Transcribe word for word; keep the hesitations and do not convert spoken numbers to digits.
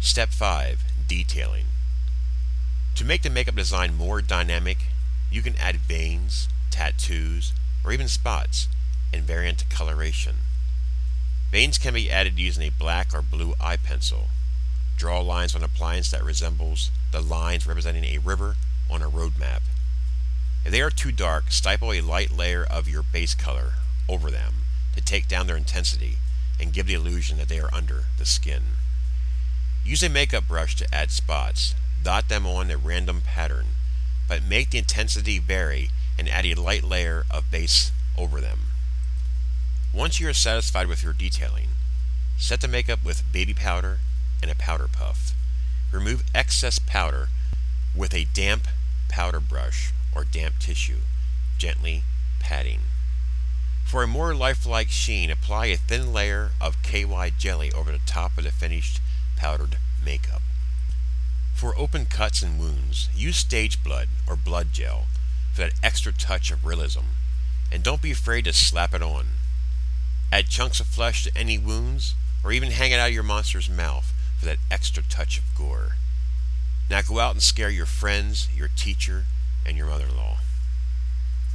Step five. Detailing. To make the makeup design more dynamic, you can add veins, tattoos, or even spots, and variant coloration. Veins can be added using a black or blue eye pencil. Draw lines on an appliance that resembles the lines representing a river on a road map. If they are too dark, stipple a light layer of your base color over them to take down their intensity and give the illusion that they are under the skin. Use a makeup brush to add spots. Dot them on a random pattern, but make the intensity vary and add a light layer of base over them. Once you are satisfied with your detailing, set the makeup with baby powder and a powder puff. Remove excess powder with a damp powder brush or damp tissue, gently patting. For a more lifelike sheen, apply a thin layer of K Y jelly over the top of the finished powdered makeup. For open cuts and wounds, use stage blood or blood gel for that extra touch of realism, and don't be afraid to slap it on. Add chunks of flesh to any wounds, or even hang it out of your monster's mouth for that extra touch of gore. Now go out and scare your friends, your teacher, and your mother-in-law.